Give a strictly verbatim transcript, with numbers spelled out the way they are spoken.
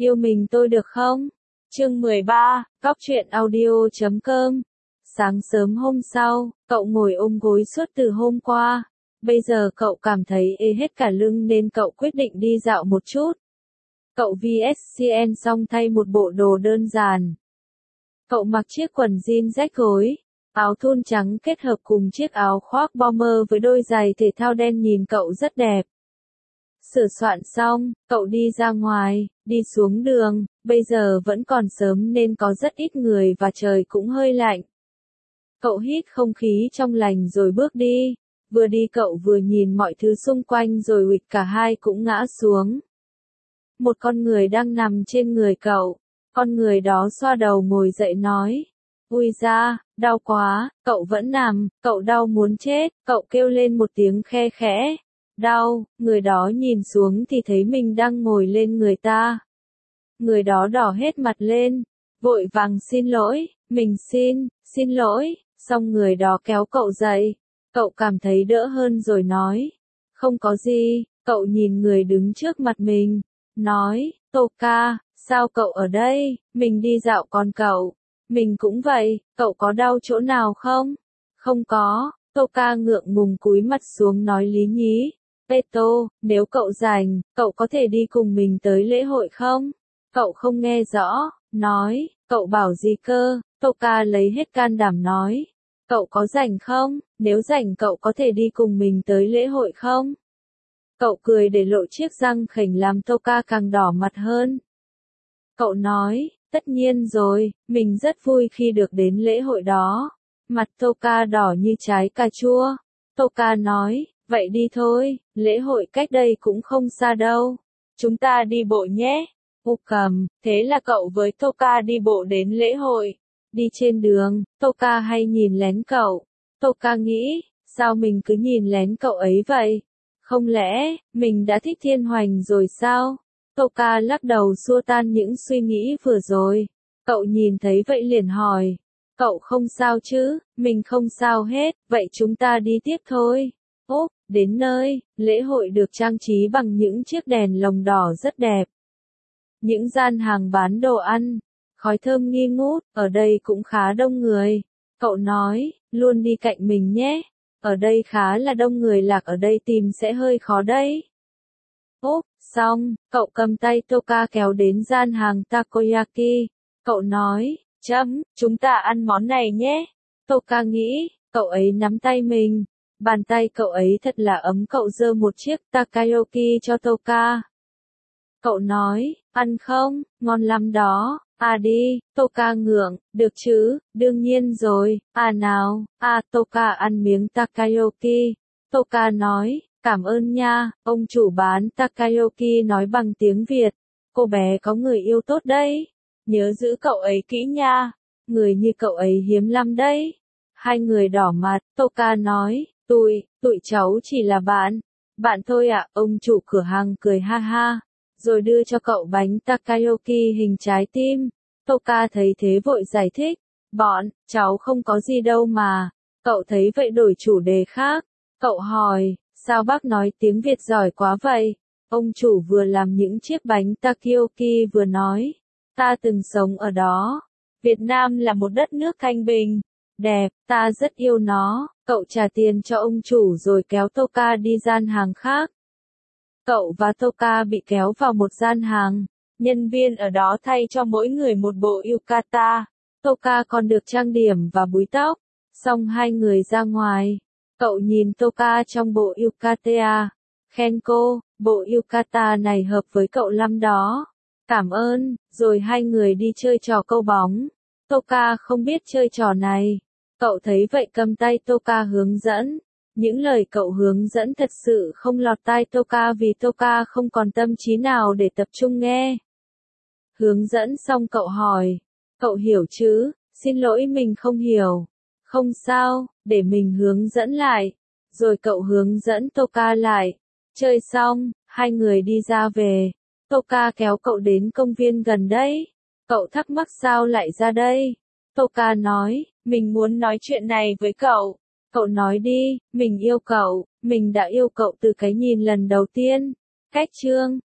Yêu mình tôi được không? Chương mười ba, Cóc truyện audio chấm com. Sáng sớm hôm sau, cậu ngồi ôm gối suốt từ hôm qua. Bây giờ cậu cảm thấy ê hết cả lưng nên cậu quyết định đi dạo một chút. Cậu vê ét xê en xong thay một bộ đồ đơn giản. Cậu mặc chiếc quần jean rách gối, áo thun trắng kết hợp cùng chiếc áo khoác bomber với đôi giày thể thao đen nhìn cậu rất đẹp. Sửa soạn xong, cậu đi ra ngoài, đi xuống đường, bây giờ vẫn còn sớm nên có rất ít người và trời cũng hơi lạnh. Cậu hít không khí trong lành rồi bước đi, vừa đi cậu vừa nhìn mọi thứ xung quanh rồi huỵch cả hai cũng ngã xuống. Một con người đang nằm trên người cậu, con người đó xoa đầu ngồi dậy nói, ui da, đau quá, cậu vẫn nằm, cậu đau muốn chết, cậu kêu lên một tiếng khe khẽ. Đau, người đó nhìn xuống thì thấy mình đang ngồi lên người ta. Người đó đỏ hết mặt lên, vội vàng xin lỗi, mình xin, xin lỗi, xong người đó kéo cậu dậy. Cậu cảm thấy đỡ hơn rồi nói, không có gì, cậu nhìn người đứng trước mặt mình, nói, Toka, sao cậu ở đây, mình đi dạo còn cậu, mình cũng vậy, cậu có đau chỗ nào không? Không có, Toka ngượng ngùng cúi mặt xuống nói lý nhí. Peto, nếu cậu rảnh, cậu có thể đi cùng mình tới lễ hội không? Cậu không nghe rõ, nói, cậu bảo gì cơ? Toka lấy hết can đảm nói, cậu có rảnh không? Nếu rảnh cậu có thể đi cùng mình tới lễ hội không? Cậu cười để lộ chiếc răng khểnh làm Toka càng đỏ mặt hơn. Cậu nói, tất nhiên rồi, mình rất vui khi được đến lễ hội đó. Mặt Toka đỏ như trái cà chua. Toka nói, vậy đi thôi, lễ hội cách đây cũng không xa đâu. Chúng ta đi bộ nhé. Ô cầm, thế là cậu với Toka đi bộ đến lễ hội. Đi trên đường, Toka hay nhìn lén cậu. Toka nghĩ, sao mình cứ nhìn lén cậu ấy vậy? Không lẽ, mình đã thích Thiên Hoành rồi sao? Toka lắc đầu xua tan những suy nghĩ vừa rồi. Cậu nhìn thấy vậy liền hỏi. Cậu không sao chứ? Mình không sao hết, vậy chúng ta đi tiếp thôi. Ốp, đến nơi, lễ hội được trang trí bằng những chiếc đèn lồng đỏ rất đẹp. Những gian hàng bán đồ ăn, khói thơm nghi ngút, ở đây cũng khá đông người. Cậu nói, luôn đi cạnh mình nhé. Ở đây khá là đông người lạc ở đây tìm sẽ hơi khó đấy. Ốp, xong, cậu cầm tay Toka kéo đến gian hàng takoyaki. Cậu nói, chấm, chúng ta ăn món này nhé. Toka nghĩ, cậu ấy nắm tay mình. Bàn tay cậu ấy thật là ấm cậu giơ một chiếc takoyaki cho Toka. Cậu nói, ăn không, ngon lắm đó, à đi, Toka ngượng, được chứ, đương nhiên rồi, à nào, à Toka ăn miếng takoyaki. Toka nói, cảm ơn nha, ông chủ bán takoyaki nói bằng tiếng Việt, cô bé có người yêu tốt đấy, nhớ giữ cậu ấy kỹ nha, người như cậu ấy hiếm lắm đấy. Hai người đỏ mặt, Toka nói, tụi, tụi cháu chỉ là bạn, bạn thôi ạ, ông chủ cửa hàng cười ha ha, rồi đưa cho cậu bánh takoyaki hình trái tim. Toka thấy thế vội giải thích, bọn, cháu không có gì đâu mà. Cậu thấy vậy đổi chủ đề khác, cậu hỏi, sao bác nói tiếng Việt giỏi quá vậy? Ông chủ vừa làm những chiếc bánh takoyaki vừa nói, ta từng sống ở đó. Việt Nam là một đất nước thanh bình, đẹp, ta rất yêu nó. Cậu trả tiền cho ông chủ rồi kéo Toka đi gian hàng khác. Cậu và Toka bị kéo vào một gian hàng, nhân viên ở đó thay cho mỗi người một bộ yukata. Toka còn được trang điểm và búi tóc, xong hai người ra ngoài. Cậu nhìn Toka trong bộ yukata, khen cô, bộ yukata này hợp với cậu lắm đó. Cảm ơn, rồi hai người đi chơi trò câu bóng. Toka không biết chơi trò này. Cậu thấy vậy cầm tay Toka hướng dẫn. Những lời cậu hướng dẫn thật sự không lọt tai Toka vì Toka không còn tâm trí nào để tập trung nghe. Hướng dẫn xong cậu hỏi, cậu hiểu chứ? Xin lỗi mình không hiểu. Không sao, để mình hướng dẫn lại. Rồi cậu hướng dẫn Toka lại. Chơi xong, hai người đi ra về. Toka kéo cậu đến công viên gần đấy. Cậu thắc mắc sao lại ra đây? Toka nói, mình muốn nói chuyện này với cậu. Cậu nói đi, mình yêu cậu, mình đã yêu cậu từ cái nhìn lần đầu tiên. Cách chương